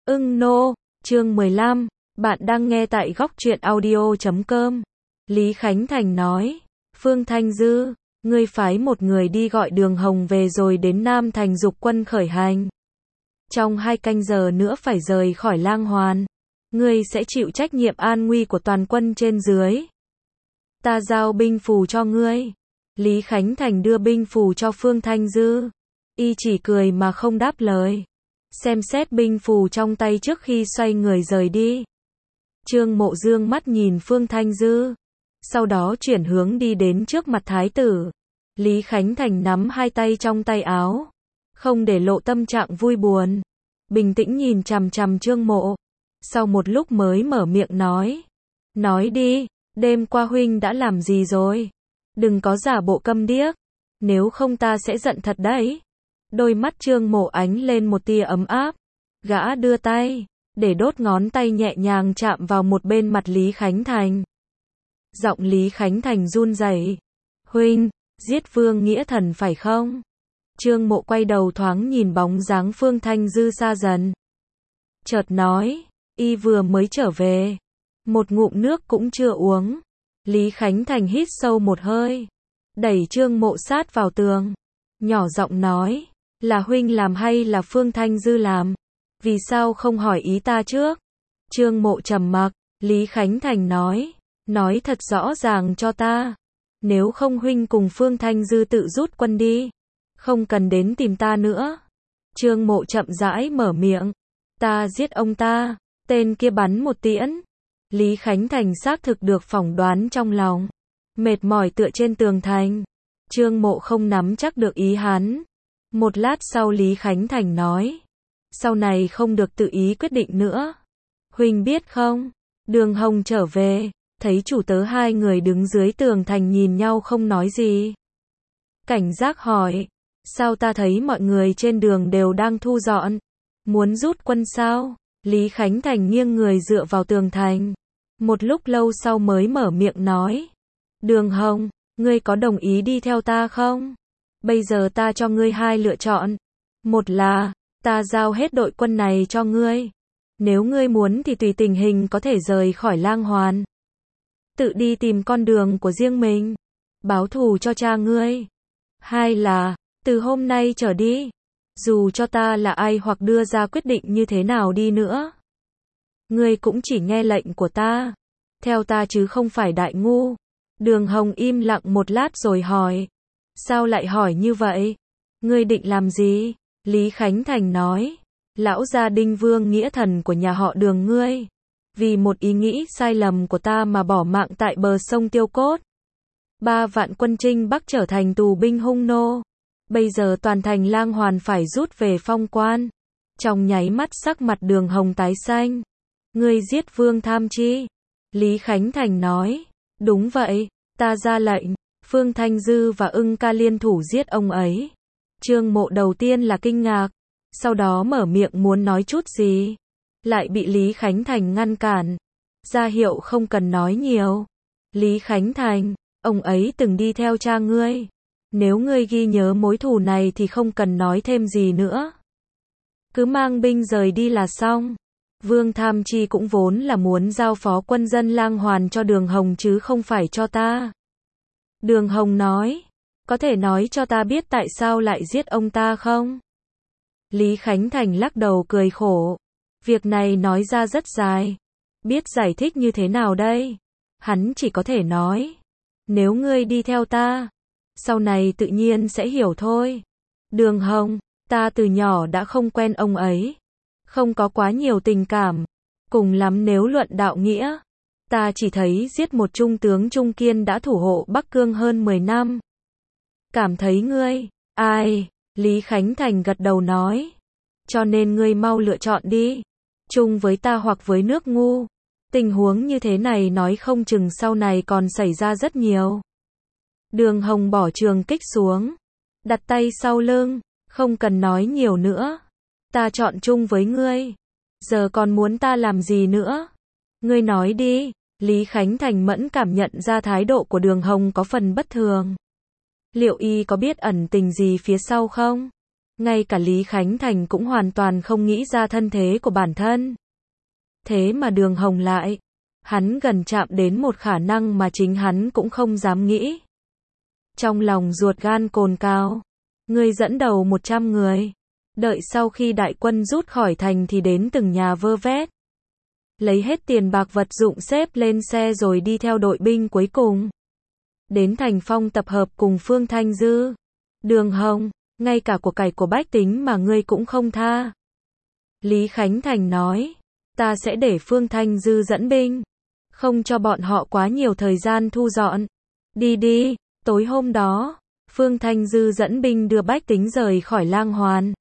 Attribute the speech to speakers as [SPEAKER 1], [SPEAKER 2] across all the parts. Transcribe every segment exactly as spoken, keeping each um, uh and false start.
[SPEAKER 1] Ưng nô, chương mười lăm, bạn đang nghe tại góc truyện audio chấm com. Lý Khánh Thành nói, Phương Thanh Dư, ngươi phái một người đi gọi Đường Hồng về rồi đến Nam Thành dục quân khởi hành. Trong hai canh giờ nữa phải rời khỏi Lang Hoàn. Ngươi sẽ chịu trách nhiệm an nguy của toàn quân trên dưới. Ta giao binh phù cho ngươi. Lý Khánh Thành đưa binh phù cho Phương Thanh Dư. Y chỉ cười mà không đáp lời. Xem xét binh phù trong tay trước khi xoay người rời đi. Trương Mộ dương mắt nhìn Phương Thanh Dư. Sau đó chuyển hướng đi đến trước mặt thái tử. Lý Khánh Thành nắm hai tay trong tay áo. Không để lộ tâm trạng vui buồn. Bình tĩnh nhìn chằm chằm Trương Mộ. Sau một lúc mới mở miệng nói. Nói đi, đêm qua huynh đã làm gì rồi? Đừng có giả bộ câm điếc. Nếu không ta sẽ giận thật đấy. Đôi mắt Trương Mộ ánh lên một tia ấm áp. Gã đưa tay, để đốt ngón tay nhẹ nhàng chạm vào một bên mặt Lý Khánh Thành. Giọng Lý Khánh Thành run rẩy. Huynh, giết Vương Nghĩa Thần phải không? Trương Mộ quay đầu thoáng nhìn bóng dáng Phương Thanh Dư xa dần. Chợt nói, y vừa mới trở về. Một ngụm nước cũng chưa uống. Lý Khánh Thành hít sâu một hơi. Đẩy Trương Mộ sát vào tường. Nhỏ giọng nói, là huynh làm hay là Phương Thanh Dư làm? Vì sao không hỏi ý ta trước? Trương Mộ trầm mặc. Lý Khánh Thành nói, nói thật rõ ràng cho ta. Nếu không huynh cùng Phương Thanh Dư tự rút quân đi. Không cần đến tìm ta nữa. Trương Mộ chậm rãi mở miệng. Ta giết ông ta. Tên kia bắn một tiễn. Lý Khánh Thành xác thực được phỏng đoán trong lòng. Mệt mỏi tựa trên tường thành. Trương Mộ không nắm chắc được ý hắn. Một lát sau Lý Khánh Thành nói. Sau này không được tự ý quyết định nữa. Huynh biết không? Đường Hồng trở về. Thấy chủ tớ hai người đứng dưới tường thành nhìn nhau không nói gì. Cảnh giác hỏi. Sao ta thấy mọi người trên đường đều đang thu dọn? Muốn rút quân sao? Lý Khánh Thành nghiêng người dựa vào tường thành. Một lúc lâu sau mới mở miệng nói. Đường Hồng, ngươi có đồng ý đi theo ta không? Bây giờ ta cho ngươi hai lựa chọn. Một là, ta giao hết đội quân này cho ngươi. Nếu ngươi muốn thì tùy tình hình có thể rời khỏi Lang Hoàn. Tự đi tìm con đường của riêng mình. Báo thù cho cha ngươi. Hai là, từ hôm nay trở đi. Dù cho ta là ai hoặc đưa ra quyết định như thế nào đi nữa. Ngươi cũng chỉ nghe lệnh của ta. Theo ta chứ không phải đại ngu. Đường Hồng im lặng một lát rồi hỏi. Sao lại hỏi như vậy? Ngươi định làm gì? Lý Khánh Thành nói. Lão gia Đinh Vương Nghĩa Thần của nhà họ Đường ngươi. Vì một ý nghĩ sai lầm của ta mà bỏ mạng tại bờ sông Tiêu Cốt. Ba vạn quân Trinh Bắc trở thành tù binh hung nô. Bây giờ toàn thành Lang Hoàn phải rút về phong quan. Trong nháy mắt sắc mặt Đường Hồng tái xanh. Ngươi giết Vương Tham Chi. Lý Khánh Thành nói. Đúng vậy, ta ra lệnh. Phương Thanh Dư và Ưng ca liên thủ giết ông ấy. Trương Mộ đầu tiên là kinh ngạc. Sau đó mở miệng muốn nói chút gì. Lại bị Lý Khánh Thành ngăn cản. Ra hiệu không cần nói nhiều. Lý Khánh Thành, ông ấy từng đi theo cha ngươi. Nếu ngươi ghi nhớ mối thù này thì không cần nói thêm gì nữa. Cứ mang binh rời đi là xong. Vương Tham Chi cũng vốn là muốn giao phó quân dân Lang Hoàn cho Đường Hồng chứ không phải cho ta. Đường Hồng nói, có thể nói cho ta biết tại sao lại giết ông ta không? Lý Khánh Thành lắc đầu cười khổ. Việc này nói ra rất dài. Biết giải thích như thế nào đây? Hắn chỉ có thể nói. Nếu ngươi đi theo ta, sau này tự nhiên sẽ hiểu thôi. Đường Hồng, ta từ nhỏ đã không quen ông ấy. Không có quá nhiều tình cảm. Cùng lắm nếu luận đạo nghĩa. Ta chỉ thấy giết một trung tướng Trung Kiên đã thủ hộ Bắc Cương hơn mười năm. Cảm thấy ngươi, ai? Lý Khánh Thành gật đầu nói. Cho nên ngươi mau lựa chọn đi. Chung với ta hoặc với nước ngu. Tình huống như thế này nói không chừng sau này còn xảy ra rất nhiều. Đường Hồng bỏ trường kích xuống. Đặt tay sau lưng. Không cần nói nhiều nữa. Ta chọn chung với ngươi. Giờ còn muốn ta làm gì nữa? Ngươi nói đi. Lý Khánh Thành mẫn cảm nhận ra thái độ của Đường Hồng có phần bất thường. Liệu y có biết ẩn tình gì phía sau không? Ngay cả Lý Khánh Thành cũng hoàn toàn không nghĩ ra thân thế của bản thân. Thế mà Đường Hồng lại, hắn gần chạm đến một khả năng mà chính hắn cũng không dám nghĩ. Trong lòng ruột gan cồn cào, ngươi dẫn đầu một trăm người, đợi sau khi đại quân rút khỏi thành thì đến từng nhà vơ vét, lấy hết tiền bạc vật dụng xếp lên xe rồi đi theo đội binh cuối cùng. Đến Thành Phong tập hợp cùng Phương Thanh Dư. Đường Hồng, ngay cả của cải của bách tính mà ngươi cũng không tha. Lý Khánh Thành nói, ta sẽ để Phương Thanh Dư dẫn binh, không cho bọn họ quá nhiều thời gian thu dọn. Đi đi. Tối hôm đó, Phương Thanh Dư dẫn binh đưa bách tính rời khỏi Lang Hoàn.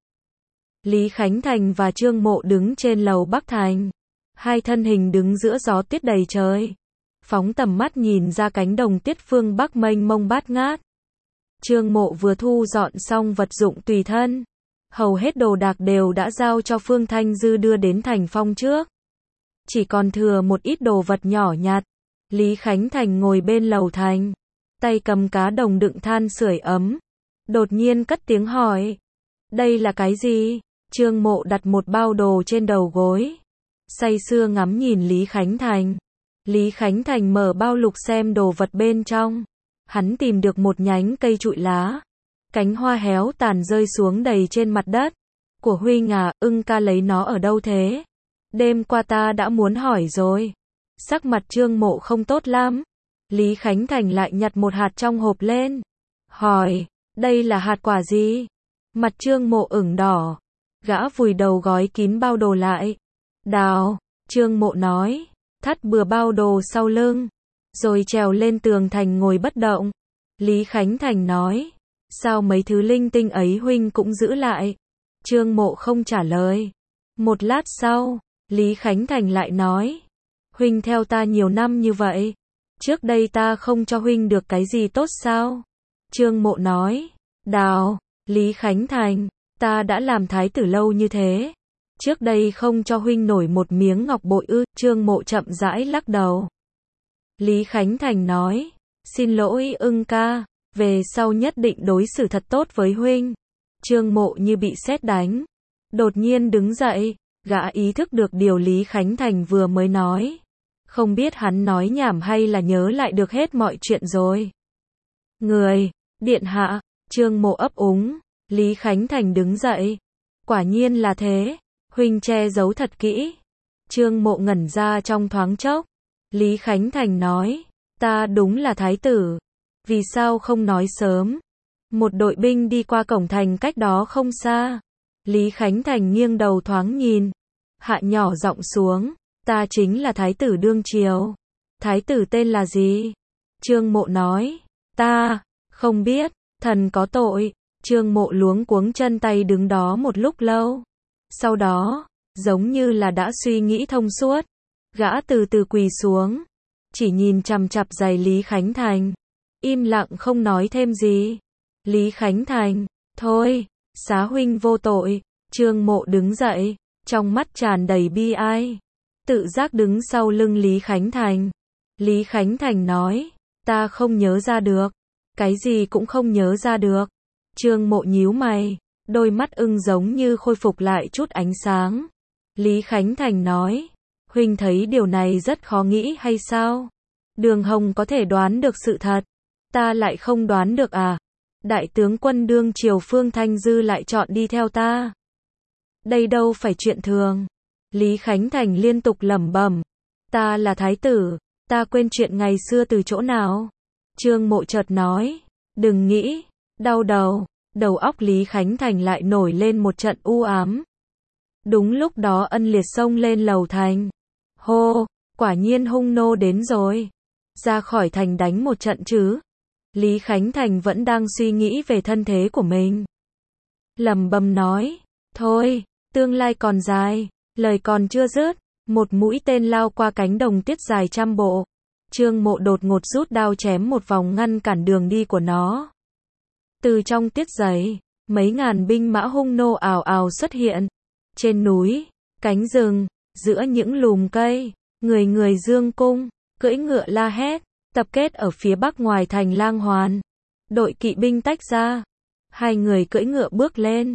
[SPEAKER 1] Lý Khánh Thành và Trương Mộ đứng trên lầu Bắc Thành. Hai thân hình đứng giữa gió tuyết đầy trời. Phóng tầm mắt nhìn ra cánh đồng tuyết phương Bắc mênh mông bát ngát. Trương Mộ vừa thu dọn xong vật dụng tùy thân. Hầu hết đồ đạc đều đã giao cho Phương Thanh Dư đưa đến Thành Phong trước. Chỉ còn thừa một ít đồ vật nhỏ nhặt. Lý Khánh Thành ngồi bên lầu thành, tay cầm cá đồng đựng than sưởi ấm. Đột nhiên cất tiếng hỏi. Đây là cái gì? Trương Mộ đặt một bao đồ trên đầu gối, say sưa ngắm nhìn Lý Khánh Thành. Lý Khánh Thành mở bao lục xem đồ vật bên trong. Hắn tìm được một nhánh cây trụi lá. Cánh hoa héo tàn rơi xuống đầy trên mặt đất. Của huynh à, ưng ca lấy nó ở đâu thế? Đêm qua ta đã muốn hỏi rồi. Sắc mặt Trương Mộ không tốt lắm. Lý Khánh Thành lại nhặt một hạt trong hộp lên. Hỏi, đây là hạt quả gì? Mặt Trương Mộ ửng đỏ. Gã vùi đầu gói kín bao đồ lại. Đào, Trương Mộ nói, thắt bừa bao đồ sau lưng, rồi trèo lên tường thành ngồi bất động. Lý Khánh Thành nói, sao mấy thứ linh tinh ấy huynh cũng giữ lại? Trương Mộ không trả lời. Một lát sau, Lý Khánh Thành lại nói, huynh theo ta nhiều năm như vậy, trước đây ta không cho huynh được cái gì tốt sao? Trương Mộ nói, Đào, Lý Khánh Thành, ta đã làm thái tử lâu như thế, trước đây không cho huynh nổi một miếng ngọc bội ư? Trương Mộ chậm rãi lắc đầu. Lý Khánh Thành nói, xin lỗi ưng ca, về sau nhất định đối xử thật tốt với huynh. Trương Mộ như bị sét đánh, đột nhiên đứng dậy, gã ý thức được điều Lý Khánh Thành vừa mới nói. Không biết hắn nói nhảm hay là nhớ lại được hết mọi chuyện rồi. Người, điện hạ, Trương Mộ ấp úng. Lý Khánh Thành đứng dậy. Quả nhiên là thế, huynh che giấu thật kỹ. Trương Mộ ngẩn ra trong thoáng chốc. Lý Khánh Thành nói, ta đúng là thái tử, vì sao không nói sớm? Một đội binh đi qua cổng thành cách đó không xa. Lý Khánh Thành nghiêng đầu thoáng nhìn, hạ nhỏ giọng xuống, ta chính là thái tử đương triều. Thái tử tên là gì? Trương Mộ nói, ta không biết, thần có tội. Trương Mộ luống cuống chân tay đứng đó một lúc lâu. Sau đó, giống như là đã suy nghĩ thông suốt, gã từ từ quỳ xuống, chỉ nhìn chằm chằm giày Lý Khánh Thành, im lặng không nói thêm gì. Lý Khánh Thành, thôi, xá huynh vô tội. Trương Mộ đứng dậy, trong mắt tràn đầy bi ai, tự giác đứng sau lưng Lý Khánh Thành. Lý Khánh Thành nói, ta không nhớ ra được, cái gì cũng không nhớ ra được. Trương Mộ nhíu mày, đôi mắt ưng giống như khôi phục lại chút ánh sáng. Lý Khánh Thành nói, huynh thấy điều này rất khó nghĩ hay sao? Đường Hồng có thể đoán được sự thật, ta lại không đoán được à? Đại tướng quân đương triều Phương Thanh Dư lại chọn đi theo ta. Đây đâu phải chuyện thường. Lý Khánh Thành liên tục lẩm bẩm, ta là thái tử, ta quên chuyện ngày xưa từ chỗ nào? Trương Mộ chợt nói, đừng nghĩ. Đau đầu, đầu óc Lý Khánh Thành lại nổi lên một trận u ám. Đúng lúc đó Ân Liệt xông lên lầu thành. Hô, quả nhiên hung nô đến rồi. Ra khỏi thành đánh một trận chứ. Lý Khánh Thành vẫn đang suy nghĩ về thân thế của mình. Lẩm bẩm nói, thôi, tương lai còn dài. Lời còn chưa dứt, một mũi tên lao qua cánh đồng tuyết dài trăm bộ. Trương Mộ đột ngột rút đao chém một vòng ngăn cản đường đi của nó. Từ trong tuyết dày, mấy ngàn binh mã hung nô ào ào xuất hiện. Trên núi, cánh rừng, giữa những lùm cây, người người dương cung, cưỡi ngựa la hét, tập kết ở phía bắc ngoài thành Lang Hoàn. Đội kỵ binh tách ra, hai người cưỡi ngựa bước lên,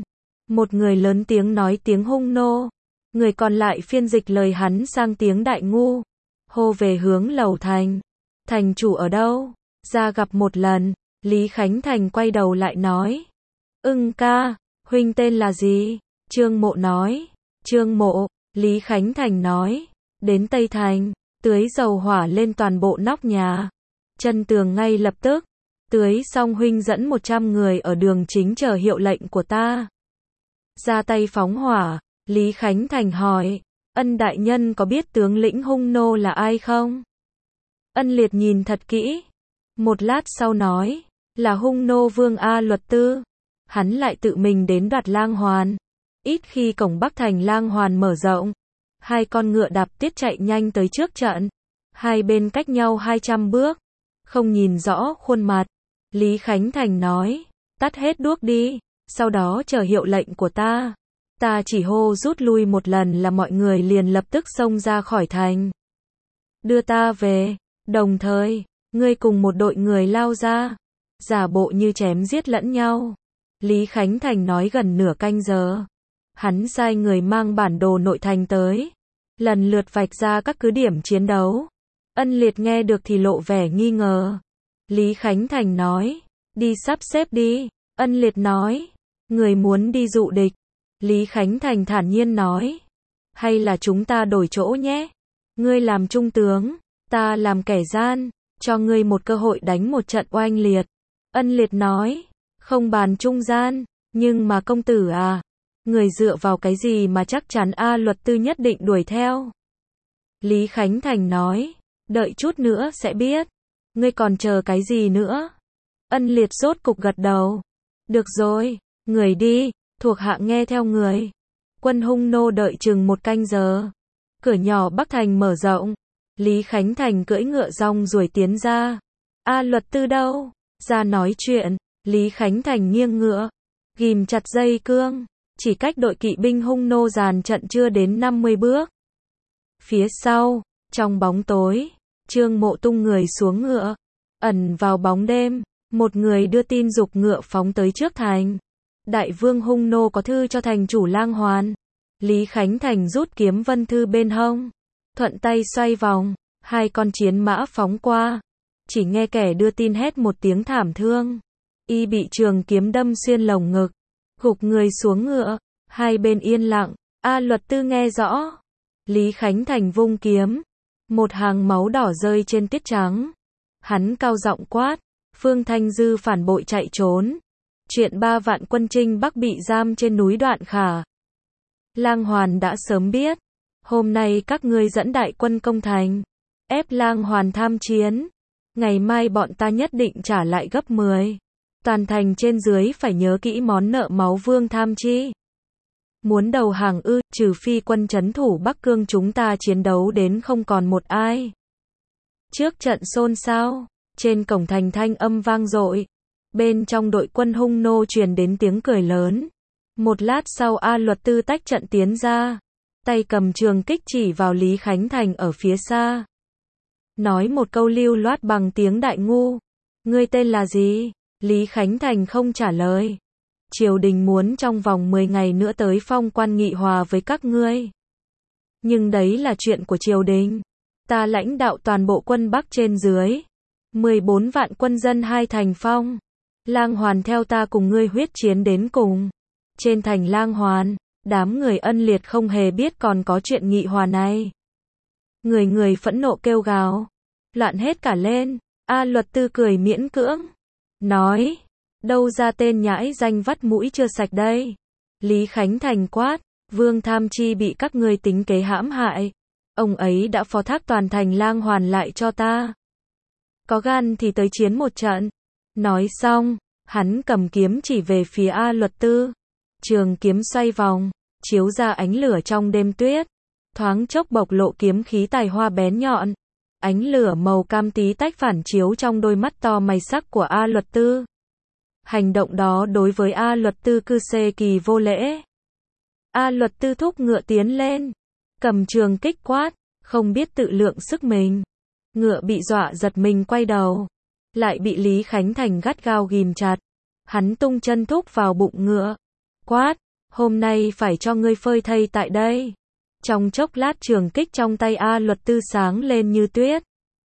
[SPEAKER 1] Một người lớn tiếng nói tiếng hung nô, người còn lại phiên dịch lời hắn sang tiếng đại ngu, hô về hướng lầu thành. Thành chủ ở đâu? Ra gặp một lần. Lý Khánh Thành quay đầu lại nói. Ưng ca, huynh tên là gì? Trương Mộ nói. Trương Mộ, Lý Khánh Thành nói. Đến Tây Thành, tưới dầu hỏa lên toàn bộ nóc nhà. Chân tường ngay lập tức. Tưới xong huynh dẫn một trăm người ở đường chính chờ hiệu lệnh của ta. Ra tay phóng hỏa. Lý Khánh Thành hỏi. Ân đại nhân có biết tướng lĩnh hung nô là ai không? Ân Liệt nhìn thật kỹ. Một lát sau nói. Là hung nô vương A Luật Tư. Hắn lại tự mình đến đoạt Lang Hoàn. Ít khi cổng Bắc thành Lang Hoàn mở rộng. Hai con ngựa đạp tiết chạy nhanh tới trước trận. Hai bên cách nhau hai trăm bước. Không nhìn rõ khuôn mặt. Lý Khánh Thành nói. Tắt hết đuốc đi. Sau đó chờ hiệu lệnh của ta. Ta chỉ hô rút lui một lần là mọi người liền lập tức xông ra khỏi thành. Đưa ta về. Đồng thời, ngươi cùng một đội người lao ra. Giả bộ như chém giết lẫn nhau. Lý Khánh Thành nói gần nửa canh giờ. Hắn sai người mang bản đồ nội thành tới. Lần lượt vạch ra các cứ điểm chiến đấu. Ân Liệt nghe được thì lộ vẻ nghi ngờ. Lý Khánh Thành nói. Đi sắp xếp đi. Ân Liệt nói. Người muốn đi dụ địch. Lý Khánh Thành thản nhiên nói. Hay là chúng ta đổi chỗ nhé. Ngươi làm trung tướng. Ta làm kẻ gian. Cho ngươi một cơ hội đánh một trận oanh liệt. Ân Liệt nói. Không bàn trung gian. Nhưng mà công tử à. Người dựa vào cái gì mà chắc chắn A Luật Tư nhất định đuổi theo. Lý Khánh Thành nói. Đợi chút nữa sẽ biết. Ngươi còn chờ cái gì nữa? Ân Liệt rốt cục gật đầu. Được rồi. Người đi. Thuộc hạ nghe theo người. Quân hung nô đợi chừng một canh giờ. Cửa nhỏ Bắc Thành mở rộng. Lý Khánh Thành cưỡi ngựa rong ruổi tiến ra. A Luật Tư đâu? Ra nói chuyện. Lý Khánh Thành nghiêng ngựa. Ghim chặt dây cương. Chỉ cách đội kỵ binh hung nô dàn trận chưa đến năm mươi bước. Phía sau, trong bóng tối, Trương Mộ tung người xuống ngựa. Ẩn vào bóng đêm, một người đưa tin giục ngựa phóng tới trước thành. Đại vương hung nô có thư cho thành chủ Lang Hoàn. Lý Khánh Thành rút kiếm vân thư bên hông. Thuận tay xoay vòng, hai con chiến mã phóng qua. Chỉ nghe kẻ đưa tin hét một tiếng thảm thương. Y bị trường kiếm đâm xuyên lồng ngực. Gục người xuống ngựa. Hai bên yên lặng. A Luật Tư nghe rõ. Lý Khánh Thành vung kiếm. Một hàng máu đỏ rơi trên tiết trắng. Hắn cao giọng quát. Phương Thanh Dư phản bội chạy trốn. Chuyện ba vạn quân Trinh Bắc bị giam trên núi Đoạn Khả. Lang Hoàn đã sớm biết. Hôm nay các ngươi dẫn đại quân công thành. Ép Lang Hoàn tham chiến. Ngày mai bọn ta nhất định trả lại gấp mười. Toàn thành trên dưới phải nhớ kỹ món nợ máu Vương Tham Chi. Muốn đầu hàng ư, trừ phi quân trấn thủ Bắc Cương chúng ta chiến đấu đến không còn một ai. Trước trận xôn xao, trên cổng thành thanh âm vang dội. Bên trong đội quân hung nô truyền đến tiếng cười lớn. Một lát sau A Luật Tư tách trận tiến ra. Tay cầm trường kích chỉ vào Lý Khánh Thành ở phía xa. Nói một câu lưu loát bằng tiếng đại ngu. Ngươi tên là gì? Lý Khánh Thành không trả lời. Triều đình muốn trong vòng mười ngày nữa tới phong quan nghị hòa với các ngươi. Nhưng đấy là chuyện của triều đình. Ta lãnh đạo toàn bộ quân Bắc trên dưới. mười bốn vạn quân dân hai thành phong. Lang Hoàn theo ta cùng ngươi huyết chiến đến cùng. Trên thành Lang Hoàn, đám người Ân Liệt không hề biết còn có chuyện nghị hòa này. Người người phẫn nộ kêu gào. Loạn hết cả lên. A Luật Tư cười miễn cưỡng. Nói. Đâu ra tên nhãi danh vắt mũi chưa sạch đây. Lý Khánh Thành quát. Vương Tham Chi bị các ngươi tính kế hãm hại. Ông ấy đã phó thác toàn thành Lang Hoàn lại cho ta. Có gan thì tới chiến một trận. Nói xong, hắn cầm kiếm chỉ về phía A Luật Tư. Trường kiếm xoay vòng, chiếu ra ánh lửa trong đêm tuyết. Thoáng chốc bộc lộ kiếm khí tài hoa bén nhọn. Ánh lửa màu cam tí tách phản chiếu trong đôi mắt to mày sắc của A Luật Tư. Hành động đó đối với A Luật Tư cư xê kỳ vô lễ. A Luật Tư thúc ngựa tiến lên. Cầm trường kích quát, không biết tự lượng sức mình. Ngựa bị dọa giật mình quay đầu. Lại bị Lý Khánh Thành gắt gao ghìm chặt. Hắn tung chân thúc vào bụng ngựa. Quát, hôm nay phải cho ngươi phơi thây tại đây. Trong chốc lát trường kích trong tay A Luật Tư sáng lên như tuyết.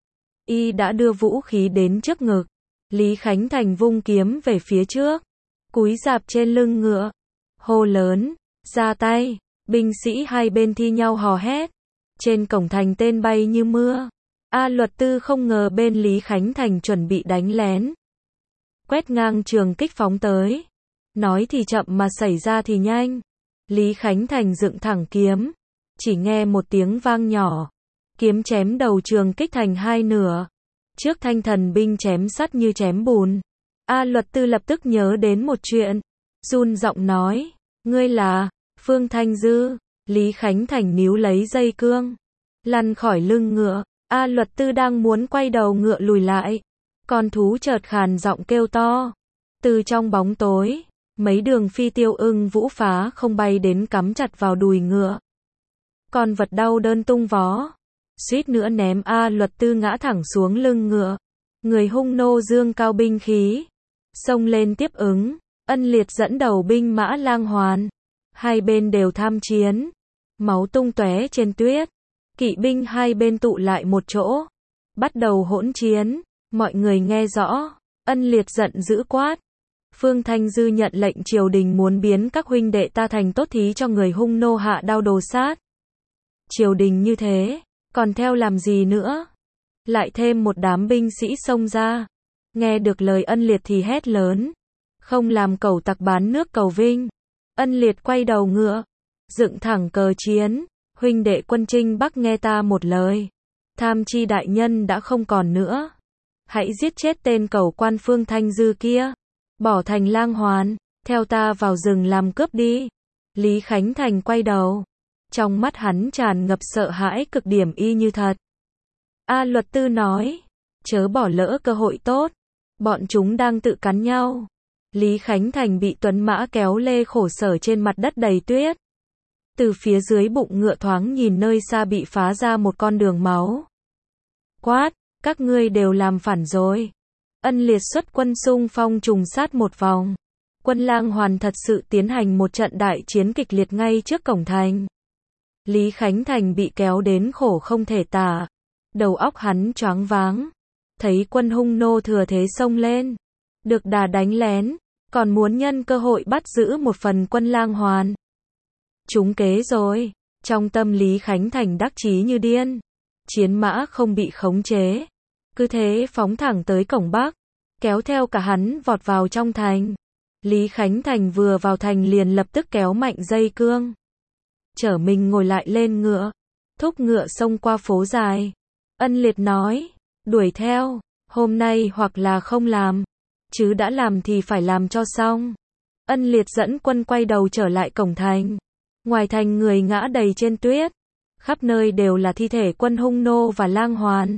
[SPEAKER 1] Y đã đưa vũ khí đến trước ngực. Lý Khánh Thành vung kiếm về phía trước, cúi rạp trên lưng ngựa, hô lớn, ra tay. Binh sĩ hai bên thi nhau hò hét. Trên cổng thành tên bay như mưa. A Luật Tư không ngờ bên Lý Khánh Thành chuẩn bị đánh lén. Quét ngang trường kích phóng tới. Nói thì chậm mà xảy ra thì nhanh. Lý Khánh Thành dựng thẳng kiếm. Chỉ nghe một tiếng vang nhỏ. Kiếm chém đầu trường kích thành hai nửa. Trước thanh thần binh chém sắt như chém bùn. A Luật Tư lập tức nhớ đến một chuyện. Run giọng nói. Ngươi là Phương Thanh Dư. Lý Khánh Thành níu lấy dây cương. Lăn khỏi lưng ngựa. A Luật Tư đang muốn quay đầu ngựa lùi lại. Con thú chợt khàn giọng kêu to. Từ trong bóng tối, mấy đường phi tiêu ưng vũ phá không bay đến cắm chặt vào đùi ngựa. Con vật đau đớn tung vó. Suýt nữa ném A Luật Tư ngã thẳng xuống lưng ngựa. Người hung nô dương cao binh khí. Xông lên tiếp ứng. Ân Liệt dẫn đầu binh mã Lang Hoàn. Hai bên đều tham chiến. Máu tung tóe trên tuyết. Kỵ binh hai bên tụ lại một chỗ. Bắt đầu hỗn chiến. Mọi người nghe rõ. Ân Liệt giận dữ quát. Phương Thanh Dư nhận lệnh triều đình muốn biến các huynh đệ ta thành tốt thí cho người hung nô hạ đao đồ sát. Triều đình như thế, còn theo làm gì nữa? Lại thêm một đám binh sĩ xông ra. Nghe được lời Ân Liệt thì hét lớn. Không làm cẩu tặc bán nước cầu vinh. Ân Liệt quay đầu ngựa. Dựng thẳng cờ chiến. Huynh đệ quân Trinh Bắc nghe ta một lời. Tham chi đại nhân đã không còn nữa. Hãy giết chết tên cẩu quan Phương Thanh Dư kia. Bỏ thành Lang Hoàn. Theo ta vào rừng làm cướp đi. Lý Khánh Thành quay đầu. Trong mắt hắn tràn ngập sợ hãi cực điểm y như thật. A Luật Tư nói. Chớ bỏ lỡ cơ hội tốt. Bọn chúng đang tự cắn nhau. Lý Khánh Thành bị tuấn mã kéo lê khổ sở trên mặt đất đầy tuyết. Từ phía dưới bụng ngựa thoáng nhìn nơi xa bị phá ra một con đường máu. Quát, các ngươi đều làm phản rồi. Ân Liệt xuất quân xung phong trùng sát một vòng. Quân Lang Hoàn thật sự tiến hành một trận đại chiến kịch liệt ngay trước cổng thành. Lý Khánh Thành bị kéo đến khổ không thể tả. Đầu óc hắn choáng váng. Thấy quân hung nô thừa thế xông lên. Được đà đánh lén. Còn muốn nhân cơ hội bắt giữ một phần quân Lang Hoàn. Trúng kế rồi. Trong tâm Lý Khánh Thành đắc chí như điên. Chiến mã không bị khống chế. Cứ thế phóng thẳng tới cổng Bắc. Kéo theo cả hắn vọt vào trong thành. Lý Khánh Thành vừa vào thành liền lập tức kéo mạnh dây cương. Chở mình ngồi lại lên ngựa. Thúc ngựa xông qua phố dài. Ân Liệt nói. Đuổi theo. Hôm nay hoặc là không làm. Chứ đã làm thì phải làm cho xong. Ân Liệt dẫn quân quay đầu trở lại cổng thành. Ngoài thành người ngã đầy trên tuyết. Khắp nơi đều là thi thể quân hung nô và Lang Hoàn.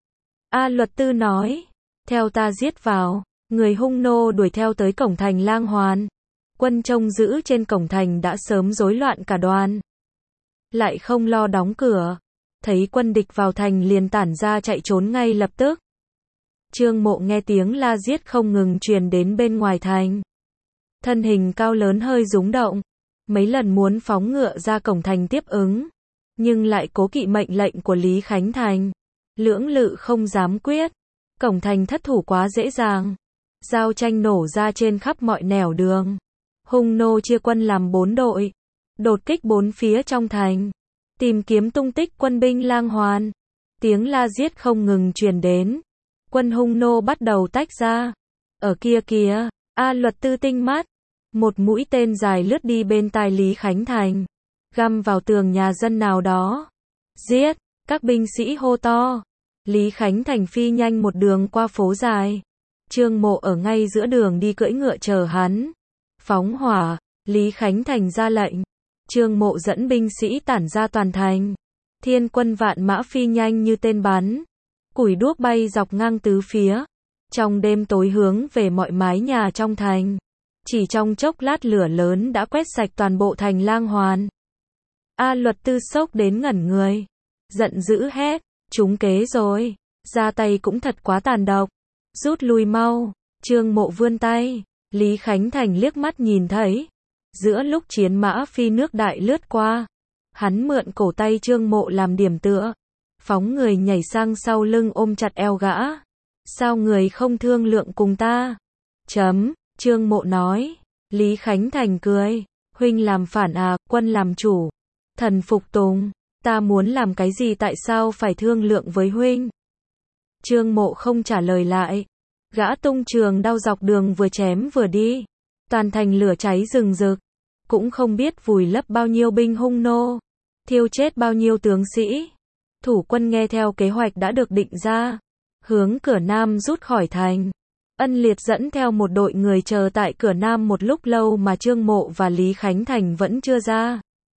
[SPEAKER 1] A Luật Tư nói. Theo ta giết vào. Người hung nô đuổi theo tới cổng thành Lang Hoàn. Quân trông giữ trên cổng thành đã sớm rối loạn cả đoàn. Lại không lo đóng cửa. Thấy quân địch vào thành liền tản ra chạy trốn ngay lập tức. Trương Mộ nghe tiếng la giết không ngừng truyền đến bên ngoài thành. Thân hình cao lớn hơi rúng động. Mấy lần muốn phóng ngựa ra cổng thành tiếp ứng. Nhưng lại cố kỵ mệnh lệnh của Lý Khánh Thành. Lưỡng lự không dám quyết. Cổng thành thất thủ quá dễ dàng. Giao tranh nổ ra trên khắp mọi nẻo đường. Hung nô chia quân làm bốn đội. Đột kích bốn phía trong thành. Tìm kiếm tung tích quân binh Lang Hoàn. Tiếng la giết không ngừng truyền đến. Quân hung nô bắt đầu tách ra. Ở kia kìa, A Luật Tư tinh mắt. Một mũi tên dài lướt đi bên tai Lý Khánh Thành. Găm vào tường nhà dân nào đó. Giết, các binh sĩ hô to. Lý Khánh Thành phi nhanh một đường qua phố dài. Trương Mộ ở ngay giữa đường đi cưỡi ngựa chờ hắn. Phóng hỏa, Lý Khánh Thành ra lệnh. Trương Mộ dẫn binh sĩ tản ra toàn thành. Thiên quân vạn mã phi nhanh như tên bắn. Củi đuốc bay dọc ngang tứ phía. Trong đêm tối hướng về mọi mái nhà trong thành. Chỉ trong chốc lát lửa lớn đã quét sạch toàn bộ thành Lang Hoàn. A Luật Tư sốc đến ngẩn người. Giận dữ hét. Trúng kế rồi. Ra tay cũng thật quá tàn độc. Rút lui mau. Trương Mộ vươn tay. Lý Khánh Thành liếc mắt nhìn thấy. Giữa lúc chiến mã phi nước đại lướt qua, hắn mượn cổ tay Trương Mộ làm điểm tựa, phóng người nhảy sang sau lưng ôm chặt eo gã. Sao người không thương lượng cùng ta? Chấm, Trương Mộ nói. Lý Khánh Thành cười. Huynh làm phản à, quân làm chủ. Thần phục tùng. Ta muốn làm cái gì tại sao phải thương lượng với huynh? Trương Mộ không trả lời lại. Gã tung trường đao dọc đường vừa chém vừa đi. Toàn thành lửa cháy rừng rực. Cũng không biết vùi lấp bao nhiêu binh hung nô. Thiêu chết bao nhiêu tướng sĩ. Thủ quân nghe theo kế hoạch đã được định ra. Hướng cửa Nam rút khỏi thành. Ân Liệt dẫn theo một đội người chờ tại cửa Nam một lúc lâu mà Trương Mộ và Lý Khánh Thành vẫn chưa ra.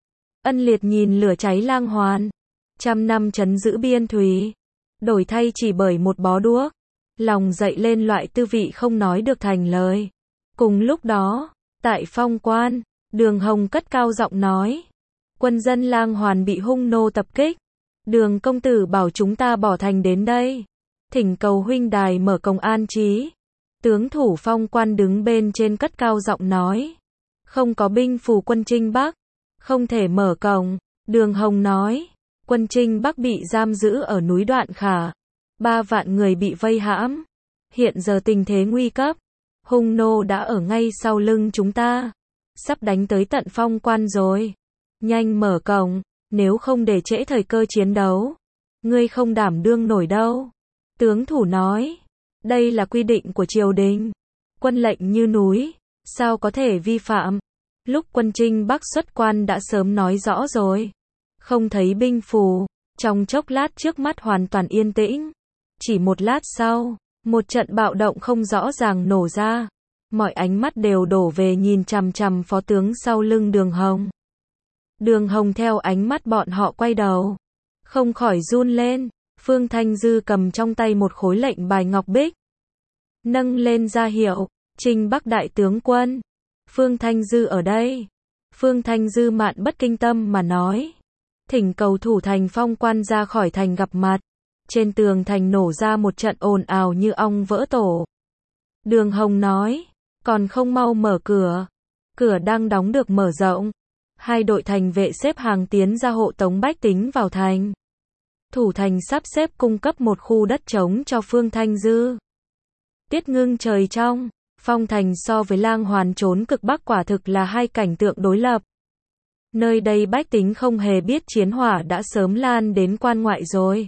[SPEAKER 1] Ân Liệt nhìn lửa cháy lang hoàn. Trăm năm trấn giữ biên thùy. Đổi thay chỉ bởi một bó đuốc. Lòng dậy lên loại tư vị không nói được thành lời. Cùng lúc đó, tại Phong Quan, Đường Hồng cất cao giọng nói. Quân dân lang hoàn bị hung nô tập kích. Đường công tử bảo chúng ta bỏ thành đến đây. Thỉnh cầu huynh đài mở cổng an trí. Tướng thủ Phong Quan đứng bên trên cất cao giọng nói. Không có binh phù quân Trinh Bắc. Không thể mở cổng. Đường Hồng nói. Quân Trinh Bắc bị giam giữ ở núi Đoạn Khả. Ba vạn người bị vây hãm. Hiện giờ tình thế nguy cấp. Hung nô đã ở ngay sau lưng chúng ta. Sắp đánh tới tận Phong Quan rồi. Nhanh mở cổng. Nếu không để trễ thời cơ chiến đấu. Ngươi không đảm đương nổi đâu. Tướng thủ nói. Đây là quy định của triều đình. Quân lệnh như núi. Sao có thể vi phạm? Lúc quân Trinh Bắc xuất quan đã sớm nói rõ rồi. Không thấy binh phù. Trong chốc lát trước mắt hoàn toàn yên tĩnh. Chỉ một lát sau, một trận bạo động không rõ ràng nổ ra. Mọi ánh mắt đều đổ về nhìn chằm chằm phó tướng sau lưng Đường Hồng. Đường Hồng theo ánh mắt bọn họ quay đầu. Không khỏi run lên. Phương Thanh Dư cầm trong tay một khối lệnh bài ngọc bích. Nâng lên ra hiệu. Trinh Bắc đại tướng quân. Phương Thanh Dư ở đây. Phương Thanh Dư mạn bất kinh tâm mà nói. Thỉnh cầu thủ thành Phong Quan ra khỏi thành gặp mặt. Trên tường thành nổ ra một trận ồn ào như ong vỡ tổ. Đường Hồng nói. Còn không mau mở cửa. Cửa đang đóng được mở rộng. Hai đội thành vệ xếp hàng tiến ra hộ tống bách tính vào thành. Thủ thành sắp xếp cung cấp một khu đất trống cho Phương Thanh Dư. Tiết ngưng trời trong. Phong thành so với lang hoàn trốn cực bắc quả thực là hai cảnh tượng đối lập. Nơi đây bách tính không hề biết chiến hỏa đã sớm lan đến quan ngoại rồi.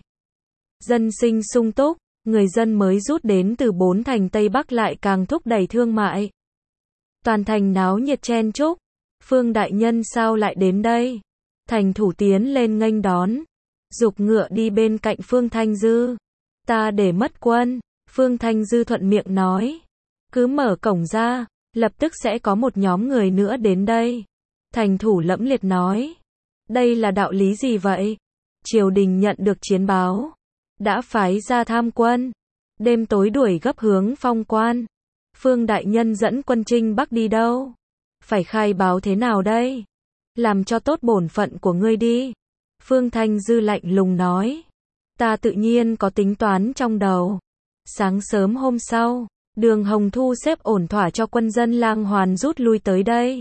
[SPEAKER 1] Dân sinh sung túc, người dân mới rút đến từ bốn thành Tây Bắc lại càng thúc đẩy thương mại. Toàn thành náo nhiệt chen chúc. Phương đại nhân sao lại đến đây? Thành thủ tiến lên nghênh đón. Giục ngựa đi bên cạnh Phương Thanh Dư. Ta để mất quân. Phương Thanh Dư thuận miệng nói. Cứ mở cổng ra, lập tức sẽ có một nhóm người nữa đến đây. Thành thủ lẫm liệt nói. Đây là đạo lý gì vậy? Triều đình nhận được chiến báo. Đã phái ra tham quân. Đêm tối đuổi gấp hướng Phong Quan. Phương đại nhân dẫn quân Trinh Bắc đi đâu? Phải khai báo thế nào đây? Làm cho tốt bổn phận của ngươi đi. Phương Thanh Dư lạnh lùng nói. Ta tự nhiên có tính toán trong đầu. Sáng sớm hôm sau, Đường Hồng thu xếp ổn thỏa cho quân dân lang hoàn rút lui tới đây.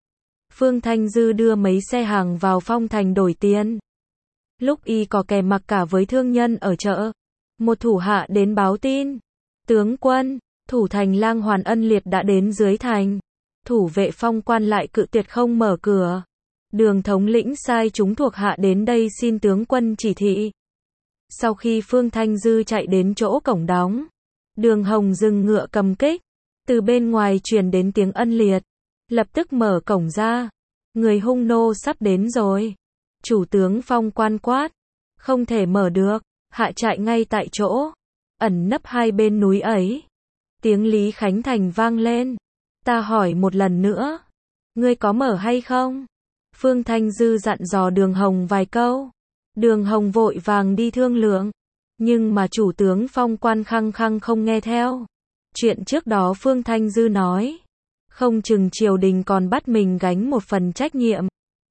[SPEAKER 1] Phương Thanh Dư đưa mấy xe hàng vào Phong thành đổi tiền. Lúc y có kè mặc cả với thương nhân ở chợ. Một thủ hạ đến báo tin. Tướng quân, thủ thành lang hoàn Ân Liệt đã đến dưới thành. Thủ vệ Phong Quan lại cự tuyệt không mở cửa. Đường thống lĩnh sai chúng thuộc hạ đến đây xin tướng quân chỉ thị. Sau khi Phương Thanh Dư chạy đến chỗ cổng đóng, Đường Hồng dừng ngựa cầm kích. Từ bên ngoài truyền đến tiếng Ân Liệt. Lập tức mở cổng ra. Người hung nô sắp đến rồi. Chủ tướng Phong Quan quát. Không thể mở được. Hạ chạy ngay tại chỗ. Ẩn nấp hai bên núi ấy. Tiếng Lý Khánh Thành vang lên. Ta hỏi một lần nữa. Ngươi có mở hay không? Phương Thanh Dư dặn dò Đường Hồng vài câu. Đường Hồng vội vàng đi thương lượng. Nhưng mà chủ tướng Phong Quan khăng khăng không nghe theo. Chuyện trước đó Phương Thanh Dư nói. Không chừng triều đình còn bắt mình gánh một phần trách nhiệm.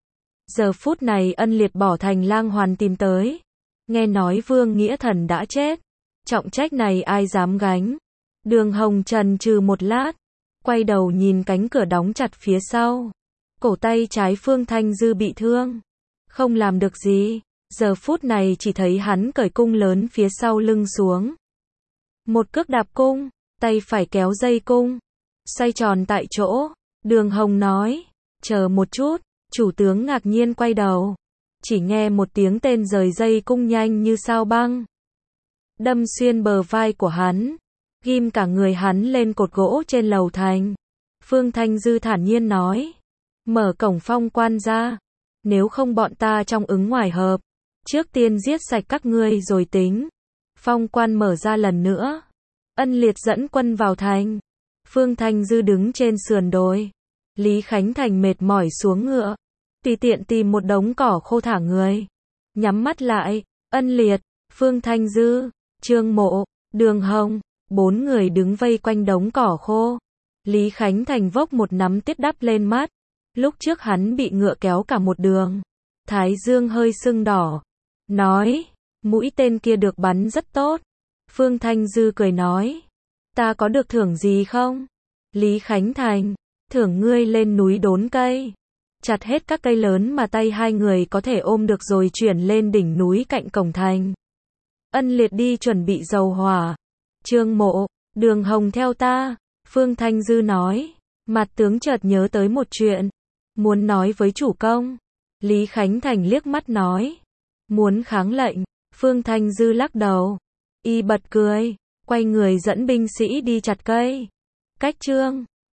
[SPEAKER 1] Giờ phút này Ân Liệt bỏ thành lang hoàn tìm tới. Nghe nói Vương Nghĩa Thần đã chết. Trọng trách này ai dám gánh? Đường Hồng trần trừ một lát. Quay đầu nhìn cánh cửa đóng chặt phía sau. Cổ tay trái Phương Thanh Dư bị thương, không làm được gì, giờ phút này chỉ thấy hắn cởi cung lớn phía sau lưng xuống. Một cước đạp cung, tay phải kéo dây cung, xoay tròn tại chỗ. Đường Hồng nói, chờ một chút, chủ tướng ngạc nhiên quay đầu. Chỉ nghe một tiếng tên rời dây cung nhanh như sao băng. Đâm xuyên bờ vai của hắn, ghim cả người hắn lên cột gỗ trên lầu thành. Phương Thanh Dư thản nhiên nói, mở cổng phong quan ra, nếu không bọn ta trong ứng ngoài hợp, trước tiên giết sạch các ngươi rồi tính. Phong quan mở ra lần nữa, Ân Liệt dẫn quân vào thành. Phương Thanh Dư đứng trên sườn đồi, Lý Khánh Thành mệt mỏi xuống ngựa, tùy tiện tìm một đống cỏ khô thả người, nhắm mắt lại. Ân Liệt, Phương Thanh Dư, Trương Mộ, Đường Hồng, bốn người đứng vây quanh đống cỏ khô. Lý Khánh Thành vốc một nắm tiết đắp lên mắt. Lúc trước hắn bị ngựa kéo cả một đường, thái dương hơi sưng đỏ. Nói, mũi tên kia được bắn rất tốt. Phương Thanh Dư cười nói, ta có được thưởng gì không? Lý Khánh Thành, thưởng ngươi lên núi đốn cây, chặt hết các cây lớn mà tay hai người có thể ôm được rồi chuyển lên đỉnh núi cạnh cổng thành. Ân Liệt đi chuẩn bị dầu hỏa. Trương Mộ, Đường Hồng theo ta. Phương Thanh Dư nói, mặt tướng chợt nhớ tới một chuyện, muốn nói với chủ công. Lý Khánh Thành liếc mắt nói, muốn kháng lệnh. Phương Thanh Dư lắc đầu, y bật cười, quay người dẫn binh sĩ đi chặt cây. Cách chương